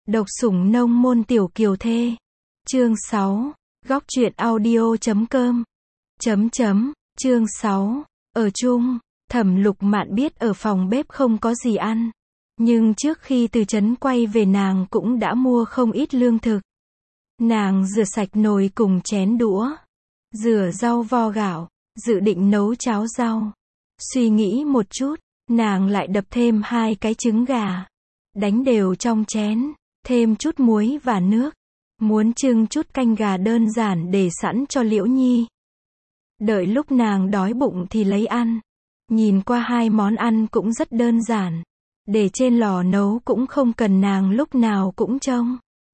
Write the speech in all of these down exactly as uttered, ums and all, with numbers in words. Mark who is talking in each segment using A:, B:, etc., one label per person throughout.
A: Độc sủng nông môn tiểu kiều thê. Chương sáu. Góc truyện audio chấm com. Chấm chấm. Chương sáu. Ở chung, Thẩm Lục Mạn biết ở phòng bếp không có gì ăn. Nhưng trước khi từ trấn quay về nàng cũng đã mua không ít lương thực. Nàng rửa sạch nồi cùng chén đũa. Rửa rau vo gạo, dự định nấu cháo rau. Suy nghĩ một chút, nàng lại đập thêm hai cái trứng gà. Đánh đều trong chén, thêm chút muối và nước. Muốn trưng chút canh gà đơn giản để sẵn cho Liễu Nhi. Đợi lúc nàng đói bụng thì lấy ăn. Nhìn qua hai món ăn cũng rất đơn giản. Để trên lò nấu cũng không cần nàng lúc nào cũng trông.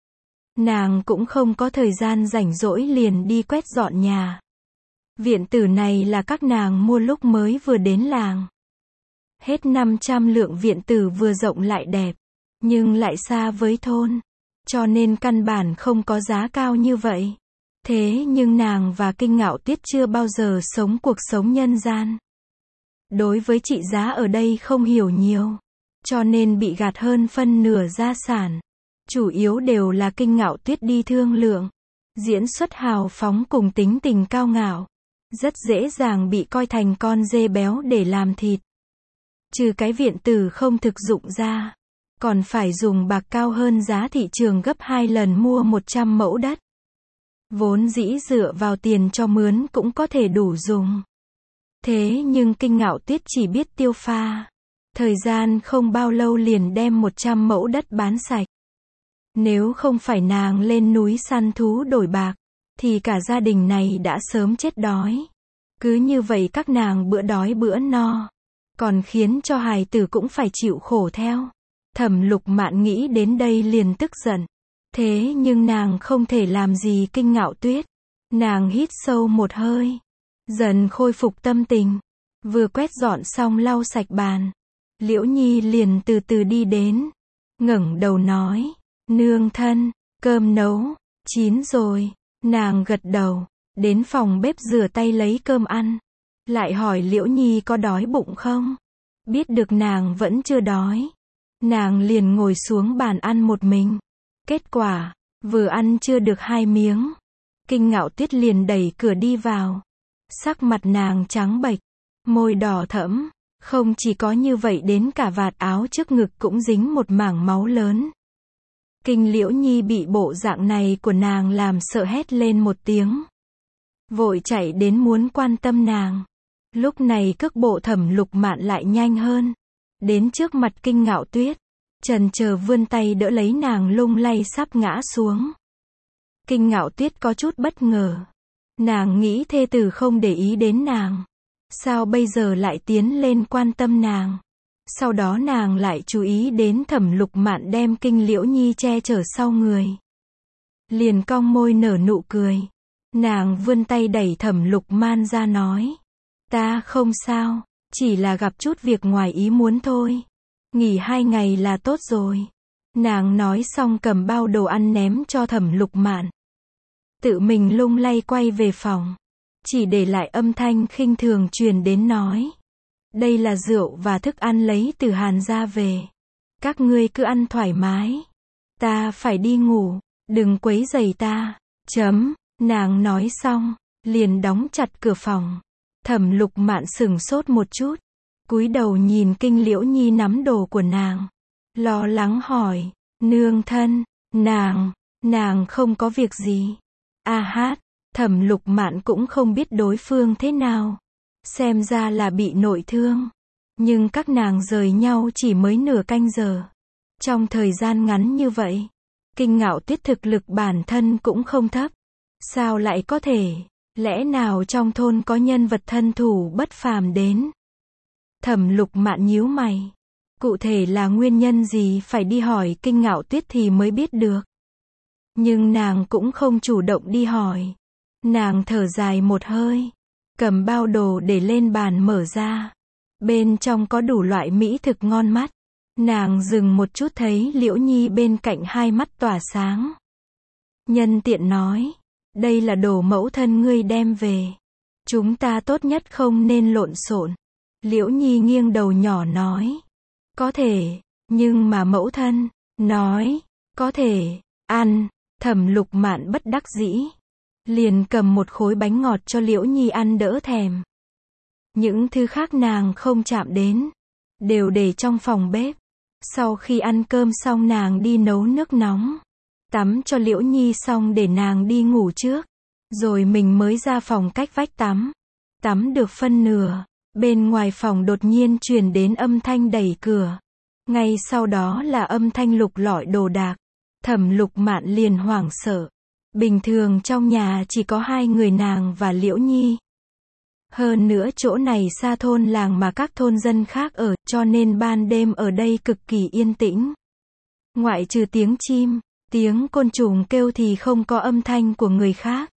A: Nàng cũng không có thời gian rảnh rỗi liền đi quét dọn nhà. Viện tử này là các nàng mua lúc mới vừa đến làng. Hết năm trăm lượng viện tử vừa rộng lại đẹp. Nhưng lại xa với thôn. Cho nên căn bản không có giá cao như vậy. Thế nhưng nàng và Kinh Ngạo Tuyết chưa bao giờ sống cuộc sống nhân gian. Đối với trị giá ở đây không hiểu nhiều. Cho nên bị gạt hơn phân nửa gia sản. Chủ yếu đều là Kinh Ngạo Tuyết đi thương lượng. Diễn xuất hào phóng cùng tính tình cao ngạo. Rất dễ dàng bị coi thành con dê béo để làm thịt. Trừ cái viện tử không thực dụng ra. Còn phải dùng bạc cao hơn giá thị trường gấp hai lần mua một trăm mẫu đất. Vốn dĩ dựa vào tiền cho mướn cũng có thể đủ dùng. Thế nhưng Kinh Ngạo Tuyết chỉ biết tiêu pha. Thời gian không bao lâu liền đem một trăm mẫu đất bán sạch. Nếu không phải nàng lên núi săn thú đổi bạc, thì cả gia đình này đã sớm chết đói. Cứ như vậy các nàng bữa đói bữa no. Còn khiến cho hài tử cũng phải chịu khổ theo. Thẩm Lục Mạn nghĩ đến đây liền tức giận. Thế nhưng nàng không thể làm gì Kinh Ngạo Tuyết. Nàng hít sâu một hơi. Dần khôi phục tâm tình. Vừa quét dọn xong lau sạch bàn. Liễu Nhi liền từ từ đi đến. Ngẩng đầu nói. Nương thân, cơm nấu, chín rồi. Nàng gật đầu. Đến phòng bếp rửa tay lấy cơm ăn. Lại hỏi Liễu Nhi có đói bụng không? Biết được nàng vẫn chưa đói. Nàng liền ngồi xuống bàn ăn một mình. Kết quả, vừa ăn chưa được hai miếng. Kinh Ngạo Tuyết liền đẩy cửa đi vào. Sắc mặt nàng trắng bệch, môi đỏ thẫm. Không chỉ có như vậy đến cả vạt áo trước ngực cũng dính một mảng máu lớn. Kinh Liễu Nhi bị bộ dạng này của nàng làm sợ hét lên một tiếng. Vội chạy đến muốn quan tâm nàng. Lúc này cước bộ Thẩm Lục Mạn lại nhanh hơn. Đến trước mặt Kinh Ngạo Tuyết. Chần chờ vươn tay đỡ lấy nàng lung lay sắp ngã xuống. Kinh Ngạo Tuyết có chút bất ngờ. Nàng nghĩ thê tử không để ý đến nàng. Sao bây giờ lại tiến lên quan tâm nàng. Sau đó nàng lại chú ý đến Thẩm Lục Mạn đem Kinh Liễu Nhi che chở sau người. Liền cong môi nở nụ cười. Nàng vươn tay đẩy Thẩm Lục Mạn ra nói. Ta không sao, chỉ là gặp chút việc ngoài ý muốn thôi. Nghỉ hai ngày là tốt rồi. Nàng nói xong cầm bao đồ ăn ném cho Thẩm Lục Mạn. Tự mình lung lay quay về phòng. Chỉ để lại âm thanh khinh thường truyền đến nói. Đây là rượu và thức ăn lấy từ Hàn gia về. Các ngươi cứ ăn thoải mái. Ta phải đi ngủ, đừng quấy rầy ta. Chấm, nàng nói xong, liền đóng chặt cửa phòng. Thẩm Lục Mạn sửng sốt một chút. Cúi đầu nhìn Kinh Liễu Nhi nắm đồ của nàng. Lo lắng hỏi. Nương thân, nàng, nàng không có việc gì. A hát, Thẩm Lục Mạn cũng không biết đối phương thế nào. Xem ra là bị nội thương. Nhưng các nàng rời nhau chỉ mới nửa canh giờ. Trong thời gian ngắn như vậy, Kinh Ngạo Tuyết thực lực bản thân cũng không thấp. Sao lại có thể? Lẽ nào trong thôn có nhân vật thân thủ bất phàm đến? Thẩm Lục Mạn nhíu mày. Cụ thể là nguyên nhân gì phải đi hỏi Kinh Ngạo Tuyết thì mới biết được. Nhưng nàng cũng không chủ động đi hỏi. Nàng thở dài một hơi. Cầm bao đồ để lên bàn mở ra. Bên trong có đủ loại mỹ thực ngon mắt. Nàng dừng một chút thấy Liễu Nhi bên cạnh hai mắt tỏa sáng. Nhân tiện nói. Đây là đồ mẫu thân ngươi đem về. Chúng ta tốt nhất không nên lộn xộn. Liễu Nhi nghiêng đầu nhỏ nói. Có thể, nhưng mà mẫu thân, nói, Có thể, ăn, Thẩm Lục Mạn bất đắc dĩ. Liền cầm một khối bánh ngọt cho Liễu Nhi ăn đỡ thèm. Những thứ khác nàng không chạm đến. Đều để trong phòng bếp. Sau khi ăn cơm xong nàng đi nấu nước nóng. Tắm cho Liễu Nhi xong để nàng đi ngủ trước. Rồi mình mới ra phòng cách vách tắm. Tắm được phân nửa. Bên ngoài phòng đột nhiên truyền đến âm thanh đẩy cửa. Ngay sau đó là âm thanh lục lọi đồ đạc. Thẩm Lục Mạn liền hoảng sợ. Bình thường trong nhà chỉ có hai người nàng và Liễu Nhi. Hơn nữa chỗ này xa thôn làng mà các thôn dân khác ở, cho nên ban đêm ở đây cực kỳ yên tĩnh. Ngoại trừ tiếng chim, tiếng côn trùng kêu thì không có âm thanh của người khác.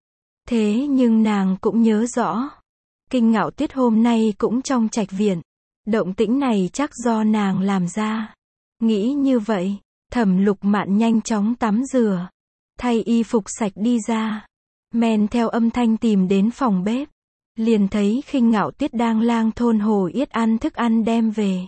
A: Thế nhưng nàng cũng nhớ rõ. Kinh Ngạo Tuyết hôm nay cũng trong trạch viện. Động tĩnh này chắc do nàng làm ra. Nghĩ như vậy, Thẩm Lục Mạn nhanh chóng tắm rửa. Thay y phục sạch đi ra. Men theo âm thanh tìm đến phòng bếp. Liền thấy Kinh Ngạo Tuyết đang lang thôn hồ yết ăn thức ăn đem về.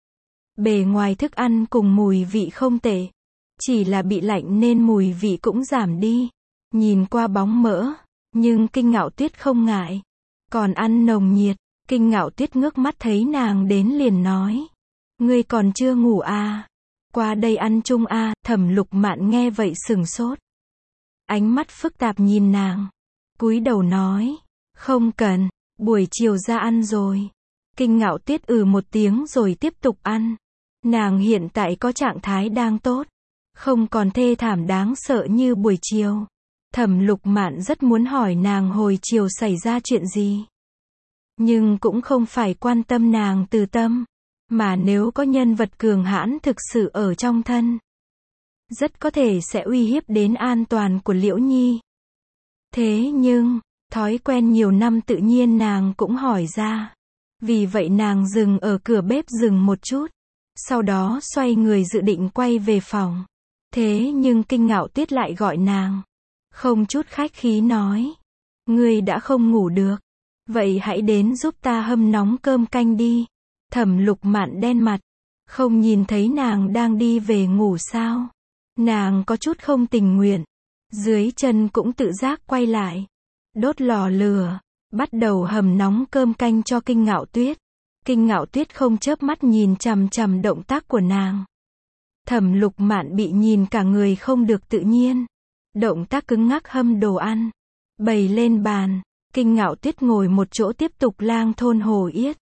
A: Bề ngoài thức ăn cùng mùi vị không tệ. Chỉ là bị lạnh nên mùi vị cũng giảm đi. Nhìn qua bóng mỡ. Nhưng Kinh Ngạo Tuyết không ngại. Còn ăn nồng nhiệt. Kinh Ngạo Tuyết ngước mắt thấy nàng đến liền nói. Ngươi còn chưa ngủ à? Qua đây ăn chung à? Thẩm Lục Mạn nghe vậy sừng sốt. Ánh mắt phức tạp nhìn nàng. Cúi đầu nói. Không cần, buổi chiều ra ăn rồi. Kinh Ngạo Tuyết ừ một tiếng rồi tiếp tục ăn. Nàng hiện tại có trạng thái đang tốt. Không còn thê thảm đáng sợ như buổi chiều. Thẩm Lục Mạn rất muốn hỏi nàng hồi chiều xảy ra chuyện gì. Nhưng cũng không phải quan tâm nàng từ tâm. Mà nếu có nhân vật cường hãn thực sự ở trong thân. Rất có thể sẽ uy hiếp đến an toàn của Liễu Nhi. Thế nhưng, thói quen nhiều năm tự nhiên nàng cũng hỏi ra. Vì vậy nàng dừng ở cửa bếp dừng một chút. Sau đó xoay người dự định quay về phòng. Thế nhưng Kinh Ngạo Tuyết lại gọi nàng. Không chút khách khí nói. Ngươi đã không ngủ được. Vậy hãy đến giúp ta hâm nóng cơm canh đi. Thẩm Lục Mạn đen mặt. Không nhìn thấy nàng đang đi về ngủ sao? Nàng có chút không tình nguyện. Dưới chân cũng tự giác quay lại. Đốt lò lửa. Bắt đầu hầm nóng cơm canh cho Kinh Ngạo Tuyết. Kinh Ngạo Tuyết không chớp mắt nhìn chằm chằm động tác của nàng. Thẩm Lục Mạn bị nhìn cả người không được tự nhiên. Động tác cứng ngắc hâm đồ ăn. Bày lên bàn. Kinh Ngạo Tuyết ngồi một chỗ tiếp tục lang thôn hồ yết.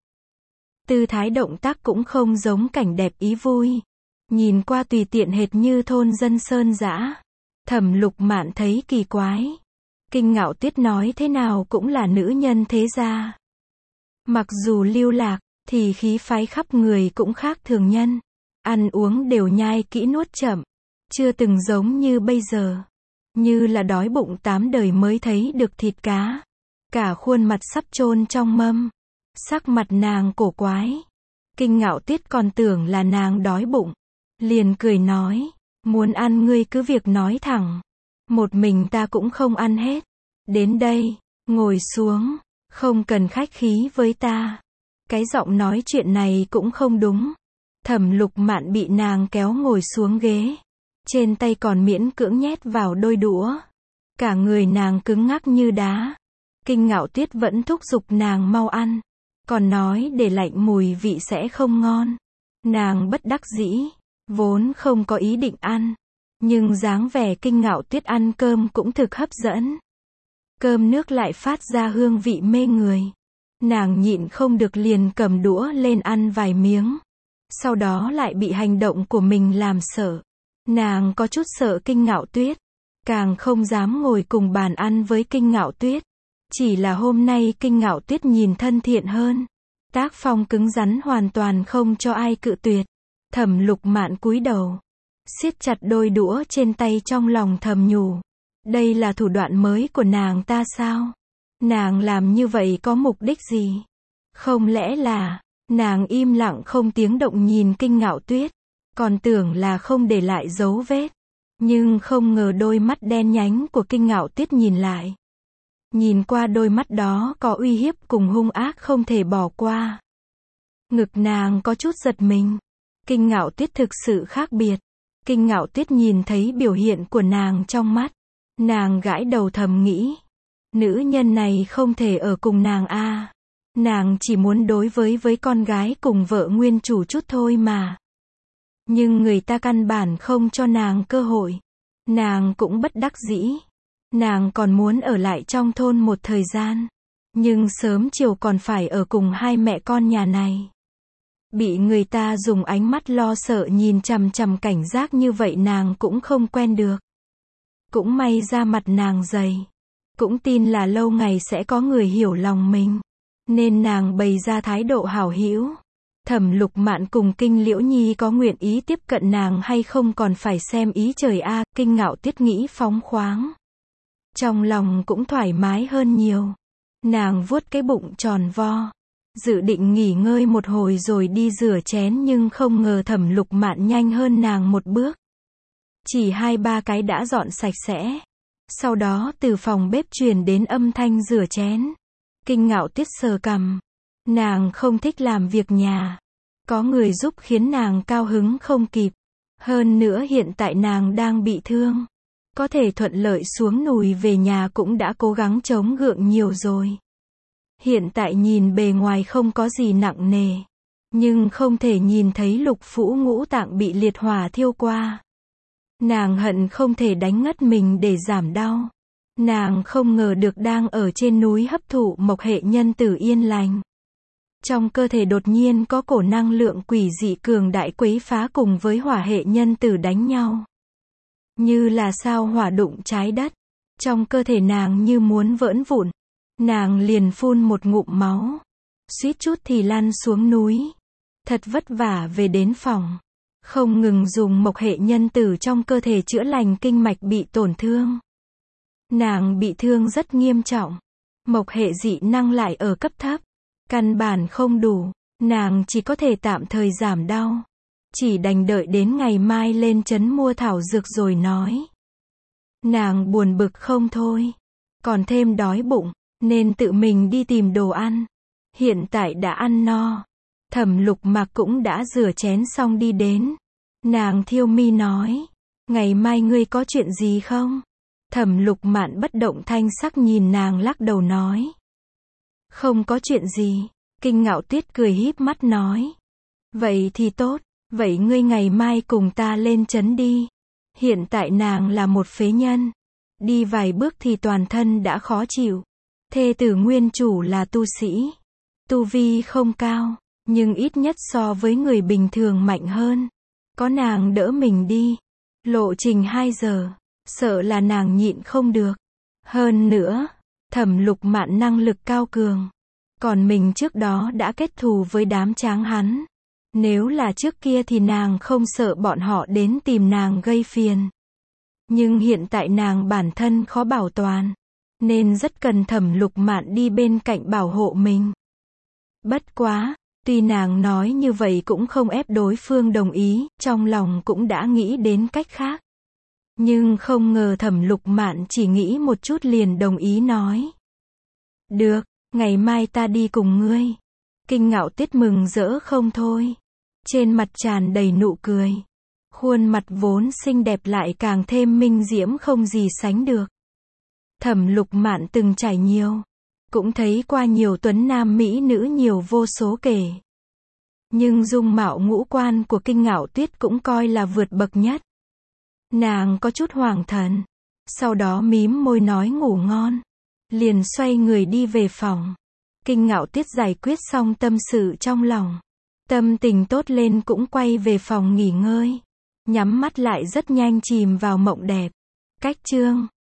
A: Tư thái động tác cũng không giống cảnh đẹp ý vui. Nhìn qua tùy tiện hệt như thôn dân sơn dã. Thẩm Lục Mạn thấy kỳ quái. Kinh Ngạo Tuyết nói thế nào cũng là nữ nhân thế gia. Mặc dù lưu lạc, thì khí phái khắp người cũng khác thường nhân. Ăn uống đều nhai kỹ nuốt chậm. Chưa từng giống như bây giờ. Như là đói bụng tám đời mới thấy được thịt cá. Cả khuôn mặt sắp chôn trong mâm. Sắc mặt nàng cổ quái. Kinh Ngạo Tuyết còn tưởng là nàng đói bụng. Liền cười nói. Muốn ăn ngươi cứ việc nói thẳng. Một mình ta cũng không ăn hết. Đến đây, ngồi xuống. Không cần khách khí với ta. Cái giọng nói chuyện này cũng không đúng. Thẩm Lục Mạn bị nàng kéo ngồi xuống ghế. Trên tay còn miễn cưỡng nhét vào đôi đũa. Cả người nàng cứng ngắc như đá. Kinh Ngạo Tuyết vẫn thúc giục nàng mau ăn. Còn nói để lạnh mùi vị sẽ không ngon. Nàng bất đắc dĩ. Vốn không có ý định ăn. Nhưng dáng vẻ Kinh Ngạo Tuyết ăn cơm cũng thực hấp dẫn. Cơm nước lại phát ra hương vị mê người. Nàng nhịn không được liền cầm đũa lên ăn vài miếng. Sau đó lại bị hành động của mình làm sợ. Nàng có chút sợ Kinh Ngạo Tuyết. Càng không dám ngồi cùng bàn ăn với Kinh Ngạo Tuyết. Chỉ là hôm nay Kinh Ngạo Tuyết nhìn thân thiện hơn. Tác phong cứng rắn hoàn toàn không cho ai cự tuyệt. Thẩm Lục Mạn cúi đầu. Siết chặt đôi đũa trên tay trong lòng thầm nhủ. Đây là thủ đoạn mới của nàng ta sao? Nàng làm như vậy có mục đích gì? Không lẽ là, nàng im lặng không tiếng động nhìn Kinh Ngạo Tuyết. Còn tưởng là không để lại dấu vết. Nhưng không ngờ đôi mắt đen nhánh của Kinh Ngạo Tuyết nhìn lại. Nhìn qua đôi mắt đó có uy hiếp cùng hung ác không thể bỏ qua. Ngực nàng có chút giật mình. Kinh Ngạo Tuyết thực sự khác biệt. Kinh Ngạo Tuyết nhìn thấy biểu hiện của nàng trong mắt. Nàng gãi đầu thầm nghĩ. Nữ nhân này không thể ở cùng nàng a. Nàng chỉ muốn đối với với con gái cùng vợ nguyên chủ chút thôi mà. Nhưng người ta căn bản không cho nàng cơ hội. Nàng cũng bất đắc dĩ. Nàng còn muốn ở lại trong thôn một thời gian. Nhưng sớm chiều còn phải ở cùng hai mẹ con nhà này. Bị người ta dùng ánh mắt lo sợ nhìn chằm chằm cảnh giác như vậy nàng cũng không quen được. Cũng may ra mặt nàng dày. Cũng tin là lâu ngày sẽ có người hiểu lòng mình. Nên nàng bày ra thái độ hảo hữu. Thẩm Lục Mạn cùng Kinh Liễu Nhi có nguyện ý tiếp cận nàng hay không còn phải xem ý trời a. Kinh Ngạo Tuyết nghĩ phóng khoáng. Trong lòng cũng thoải mái hơn nhiều. Nàng vuốt cái bụng tròn vo. Dự định nghỉ ngơi một hồi rồi đi rửa chén nhưng không ngờ Thẩm Lục Mạn nhanh hơn nàng một bước. Chỉ hai ba cái đã dọn sạch sẽ. Sau đó từ phòng bếp truyền đến âm thanh rửa chén. Kinh Ngạo Tuyết sờ cằm. Nàng không thích làm việc nhà. Có người giúp khiến nàng cao hứng không kịp. Hơn nữa hiện tại nàng đang bị thương. Có thể thuận lợi xuống núi về nhà cũng đã cố gắng chống gượng nhiều rồi. Hiện tại nhìn bề ngoài không có gì nặng nề. Nhưng không thể nhìn thấy lục phủ ngũ tạng bị liệt hỏa thiêu qua. Nàng hận không thể đánh ngất mình để giảm đau. Nàng không ngờ được đang ở trên núi hấp thụ mộc hệ nhân tử yên lành. Trong cơ thể đột nhiên có cổ năng lượng quỷ dị cường đại quấy phá cùng với hỏa hệ nhân tử đánh nhau. Như là sao hỏa đụng trái đất. Trong cơ thể nàng như muốn vỡ vụn. Nàng liền phun một ngụm máu. Suýt chút thì lăn xuống núi. Thật vất vả về đến phòng. Không ngừng dùng mộc hệ nhân tử trong cơ thể chữa lành kinh mạch bị tổn thương. Nàng bị thương rất nghiêm trọng. Mộc hệ dị năng lại ở cấp thấp. Căn bản không đủ. Nàng chỉ có thể tạm thời giảm đau. Chỉ đành đợi đến ngày mai lên trấn mua thảo dược rồi nói. Nàng buồn bực không thôi. Còn thêm đói bụng. Nên tự mình đi tìm đồ ăn. Hiện tại đã ăn no. Thẩm Lục Mạc cũng đã rửa chén xong đi đến. Nàng thiêu mi nói. Ngày mai ngươi có chuyện gì không? Thẩm Lục Mạn bất động thanh sắc nhìn nàng lắc đầu nói. Không có chuyện gì. Kinh Ngạo Tuyết cười híp mắt nói. Vậy thì tốt. Vậy ngươi ngày mai cùng ta lên trấn đi. Hiện tại nàng là một phế nhân. Đi vài bước thì toàn thân đã khó chịu. Thê tử nguyên chủ là tu sĩ. Tu vi không cao. Nhưng ít nhất so với người bình thường mạnh hơn. Có nàng đỡ mình đi. Lộ trình hai giờ. Sợ là nàng nhịn không được. Hơn nữa. Thẩm Lục Mạn năng lực cao cường. Còn mình trước đó đã kết thù với đám tráng hắn. Nếu là trước kia thì nàng không sợ bọn họ đến tìm nàng gây phiền. Nhưng hiện tại nàng bản thân khó bảo toàn. Nên rất cần Thẩm Lục Mạn đi bên cạnh bảo hộ mình. Bất quá. Tuy nàng nói như vậy cũng không ép đối phương đồng ý. Trong lòng cũng đã nghĩ đến cách khác. Nhưng không ngờ Thẩm Lục Mạn chỉ nghĩ một chút liền đồng ý nói. Được, ngày mai ta đi cùng ngươi. Kinh Ngạo Tuyết mừng rỡ không thôi. Trên mặt tràn đầy nụ cười. Khuôn mặt vốn xinh đẹp lại càng thêm minh diễm không gì sánh được. Thẩm Lục Mạn từng trải nhiều. Cũng thấy qua nhiều tuấn nam mỹ nữ nhiều vô số kể. Nhưng dung mạo ngũ quan của Kinh Ngạo Tuyết cũng coi là vượt bậc nhất. Nàng có chút hoảng thần. Sau đó mím môi nói ngủ ngon. Liền xoay người đi về phòng. Kinh Ngạo Tuyết giải quyết xong tâm sự trong lòng. Tâm tình tốt lên cũng quay về phòng nghỉ ngơi. Nhắm mắt lại rất nhanh chìm vào mộng đẹp. Cách chương